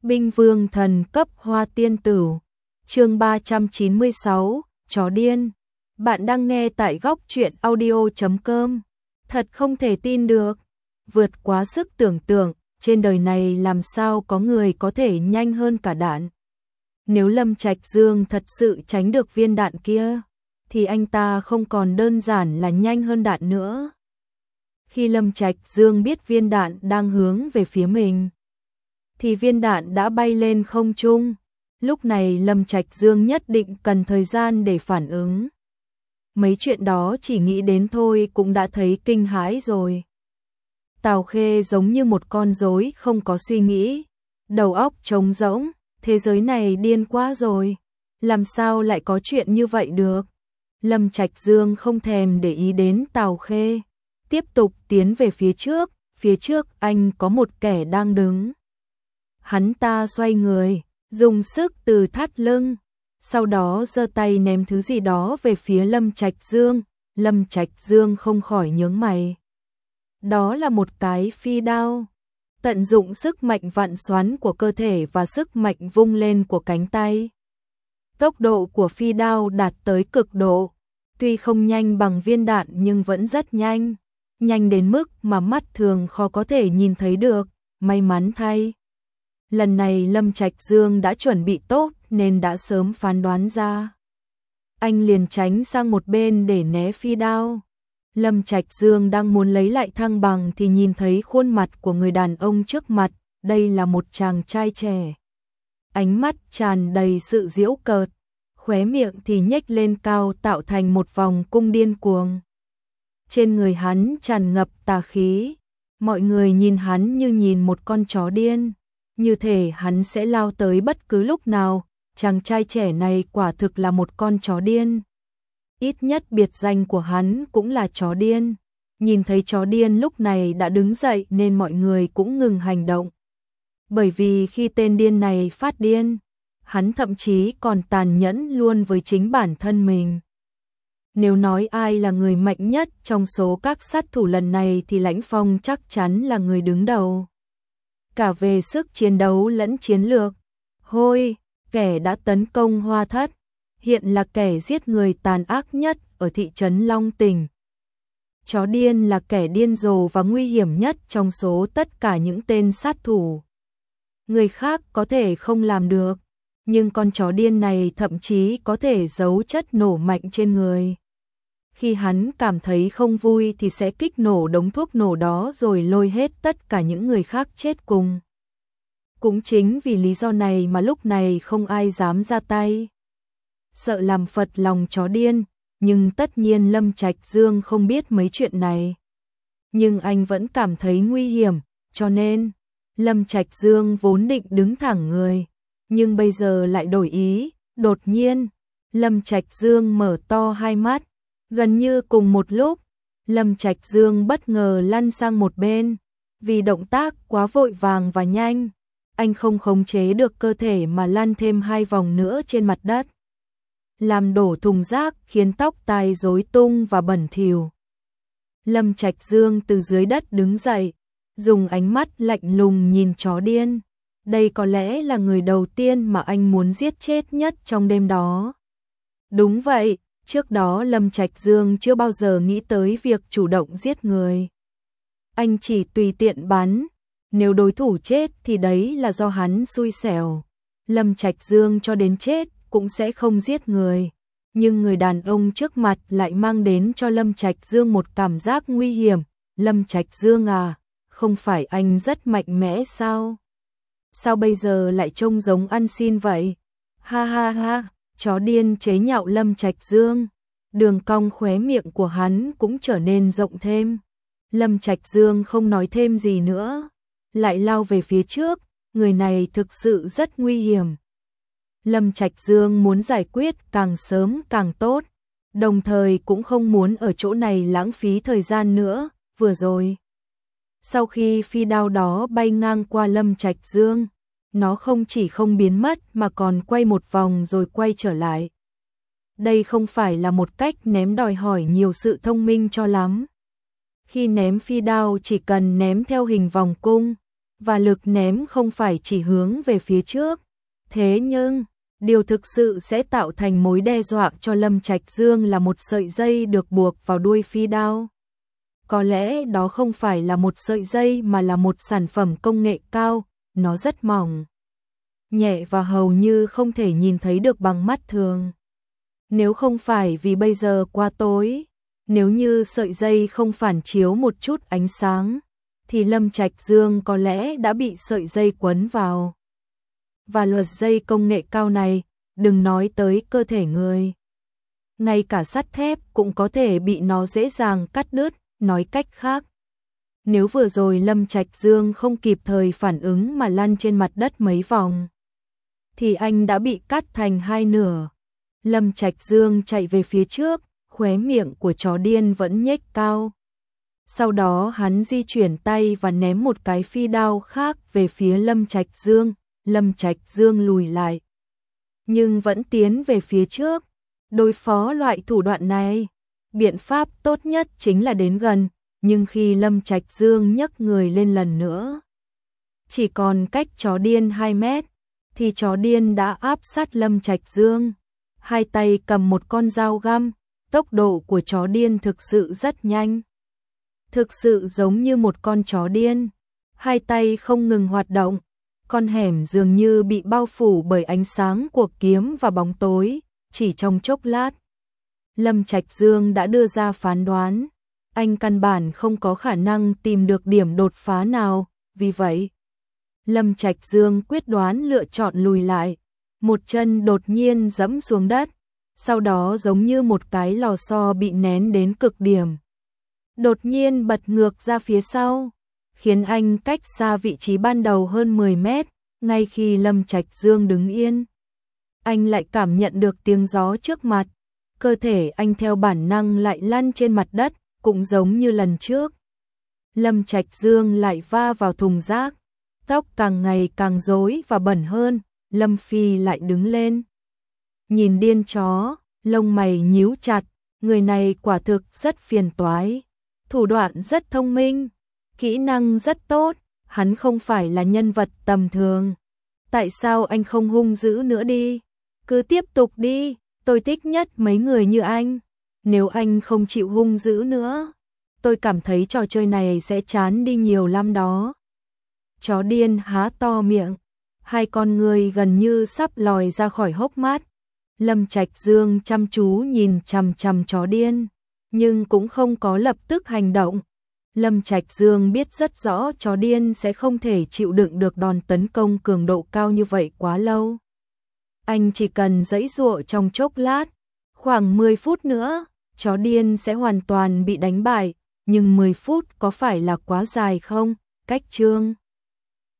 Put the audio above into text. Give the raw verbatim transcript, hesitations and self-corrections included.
Binh vương thần cấp hoa tiên tử. Chương ba trăm chín mươi sáu, chó điên. Bạn đang nghe tại góc truyện audio chấm com. Thật không thể tin được, vượt quá sức tưởng tượng, trên đời này làm sao có người có thể nhanh hơn cả đạn. Nếu Lâm Trạch Dương thật sự tránh được viên đạn kia, thì anh ta không còn đơn giản là nhanh hơn đạn nữa. Khi Lâm Trạch Dương biết viên đạn đang hướng về phía mình, thì viên đạn đã bay lên không trung. Lúc này Lâm Trạch Dương nhất định cần thời gian để phản ứng. Mấy chuyện đó chỉ nghĩ đến thôi cũng đã thấy kinh hãi rồi. Tào Khê giống như một con rối không có suy nghĩ, đầu óc trống rỗng, thế giới này điên quá rồi, làm sao lại có chuyện như vậy được. Lâm Trạch Dương không thèm để ý đến Tào Khê, tiếp tục tiến về phía trước, phía trước anh có một kẻ đang đứng. Hắn ta xoay người, dùng sức từ thắt lưng, sau đó giơ tay ném thứ gì đó về phía Lâm Trạch Dương. Lâm Trạch Dương không khỏi nhướng mày. Đó là một cái phi đao. Tận dụng sức mạnh vặn xoắn của cơ thể và sức mạnh vung lên của cánh tay. Tốc độ của phi đao đạt tới cực độ, tuy không nhanh bằng viên đạn nhưng vẫn rất nhanh, nhanh đến mức mà mắt thường khó có thể nhìn thấy được. May mắn thay, lần này Lâm Trạch Dương đã chuẩn bị tốt nên đã sớm phán đoán ra. Anh liền tránh sang một bên để né phi đao. Lâm Trạch Dương đang muốn lấy lại thăng bằng thì nhìn thấy khuôn mặt của người đàn ông trước mặt. Đây là một chàng trai trẻ, ánh mắt tràn đầy sự giễu cợt, khóe miệng thì nhếch lên cao tạo thành một vòng cung điên cuồng. Trên người hắn tràn ngập tà khí, mọi người nhìn hắn như nhìn một con chó điên, như thể hắn sẽ lao tới bất cứ lúc nào. Chàng trai trẻ này quả thực là một con chó điên. Ít nhất biệt danh của hắn cũng là chó điên. Nhìn thấy chó điên lúc này đã đứng dậy nên mọi người cũng ngừng hành động. Bởi vì khi tên điên này phát điên, hắn thậm chí còn tàn nhẫn luôn với chính bản thân mình. Nếu nói ai là người mạnh nhất trong số các sát thủ lần này thì Lãnh Phong chắc chắn là người đứng đầu. Cả về sức chiến đấu lẫn chiến lược. Hôi, kẻ đã tấn công Hoa Thất, hiện là kẻ giết người tàn ác nhất ở thị trấn Long Tỉnh. Chó điên là kẻ điên rồ và nguy hiểm nhất trong số tất cả những tên sát thủ. Người khác có thể không làm được, nhưng con chó điên này thậm chí có thể giấu chất nổ mạnh trên người. Khi hắn cảm thấy không vui thì sẽ kích nổ đống thuốc nổ đó rồi lôi hết tất cả những người khác chết cùng. Cũng chính vì lý do này mà lúc này không ai dám ra tay, sợ làm phật lòng chó điên. Nhưng tất nhiên Lâm Trạch Dương không biết mấy chuyện này, nhưng anh vẫn cảm thấy nguy hiểm, cho nên Lâm Trạch Dương vốn định đứng thẳng người, nhưng bây giờ lại đổi ý. Đột nhiên Lâm Trạch Dương mở to hai mắt. Gần như cùng một lúc, Lâm Trạch Dương bất ngờ lăn sang một bên. Vì động tác quá vội vàng và nhanh, anh không khống chế được cơ thể mà lăn thêm hai vòng nữa trên mặt đất, làm đổ thùng rác khiến tóc tai rối tung và bẩn thỉu. Lâm Trạch Dương từ dưới đất đứng dậy, dùng ánh mắt lạnh lùng nhìn chó điên. Đây có lẽ là người đầu tiên mà anh muốn giết chết nhất trong đêm đó. Đúng vậy, trước đó Lâm Trạch Dương chưa bao giờ nghĩ tới việc chủ động giết người. Anh chỉ tùy tiện bắn, nếu đối thủ chết thì đấy là do hắn xui xẻo. Lâm Trạch Dương cho đến chết cũng sẽ không giết người, nhưng người đàn ông trước mặt lại mang đến cho Lâm Trạch Dương một cảm giác nguy hiểm. Lâm Trạch Dương à, không phải anh rất mạnh mẽ sao? Sao bây giờ lại trông giống ăn xin vậy? Ha ha ha, chó điên chế nhạo Lâm Trạch Dương. Đường cong khóe miệng của hắn cũng trở nên rộng thêm. Lâm Trạch Dương không nói thêm gì nữa, lại lao về phía trước. Người này thực sự rất nguy hiểm. Lâm Trạch Dương muốn giải quyết càng sớm càng tốt, đồng thời cũng không muốn ở chỗ này lãng phí thời gian nữa. Vừa rồi, sau khi phi đao đó bay ngang qua Lâm Trạch Dương, nó không chỉ không biến mất mà còn quay một vòng rồi quay trở lại. Đây không phải là một cách ném đòi hỏi nhiều sự thông minh cho lắm. Khi ném phi đao chỉ cần ném theo hình vòng cung, và lực ném không phải chỉ hướng về phía trước. Thế nhưng, điều thực sự sẽ tạo thành mối đe dọa cho Lâm Trạch Dương là một sợi dây được buộc vào đuôi phi đao. Có lẽ đó không phải là một sợi dây mà là một sản phẩm công nghệ cao, nó rất mỏng, nhẹ và hầu như không thể nhìn thấy được bằng mắt thường. Nếu không phải vì bây giờ quá tối, nếu như sợi dây không phản chiếu một chút ánh sáng, thì Lâm Trạch Dương có lẽ đã bị sợi dây quấn vào. Và luật dây công nghệ cao này, đừng nói tới cơ thể người. Ngay cả sắt thép cũng có thể bị nó dễ dàng cắt đứt, nói cách khác. Nếu vừa rồi Lâm Trạch Dương không kịp thời phản ứng mà lăn trên mặt đất mấy vòng, thì anh đã bị cắt thành hai nửa. Lâm Trạch Dương chạy về phía trước, khóe miệng của chó điên vẫn nhếch cao. Sau đó hắn di chuyển tay và ném một cái phi đao khác về phía Lâm Trạch Dương. Lâm Trạch Dương lùi lại, nhưng vẫn tiến về phía trước. Đối phó loại thủ đoạn này, biện pháp tốt nhất chính là đến gần, nhưng khi Lâm Trạch Dương nhấc người lên lần nữa, chỉ còn cách chó điên hai mét, thì chó điên đã áp sát Lâm Trạch Dương. Hai tay cầm một con dao găm, tốc độ của chó điên thực sự rất nhanh. Thực sự giống như một con chó điên, hai tay không ngừng hoạt động. Con hẻm dường như bị bao phủ bởi ánh sáng của kiếm và bóng tối, chỉ trong chốc lát. Lâm Trạch Dương đã đưa ra phán đoán, anh căn bản không có khả năng tìm được điểm đột phá nào, vì vậy, Lâm Trạch Dương quyết đoán lựa chọn lùi lại, một chân đột nhiên giẫm xuống đất, sau đó giống như một cái lò xo bị nén đến cực điểm. Đột nhiên bật ngược ra phía sau, khiến anh cách xa vị trí ban đầu hơn mười mét, ngay khi Lâm Trạch Dương đứng yên. Anh lại cảm nhận được tiếng gió trước mặt, cơ thể anh theo bản năng lại lăn trên mặt đất, cũng giống như lần trước. Lâm Trạch Dương lại va vào thùng rác, tóc càng ngày càng rối và bẩn hơn, Lâm Phi lại đứng lên. Nhìn điên chó, lông mày nhíu chặt, người này quả thực rất phiền toái, thủ đoạn rất thông minh, kỹ năng rất tốt, hắn không phải là nhân vật tầm thường. Tại sao anh không hung dữ nữa đi? Cứ tiếp tục đi, tôi thích nhất mấy người như anh. Nếu anh không chịu hung dữ nữa, tôi cảm thấy trò chơi này sẽ chán đi nhiều lắm đó. Chó điên há to miệng, hai con người gần như sắp lòi ra khỏi hốc mắt. Lâm Trạch Dương chăm chú nhìn chằm chằm chó điên, nhưng cũng không có lập tức hành động. Lâm Trạch Dương biết rất rõ chó điên sẽ không thể chịu đựng được đòn tấn công cường độ cao như vậy quá lâu. Anh chỉ cần giãy giụa trong chốc lát, khoảng mười phút nữa, chó điên sẽ hoàn toàn bị đánh bại, nhưng mười phút có phải là quá dài không? Cách chương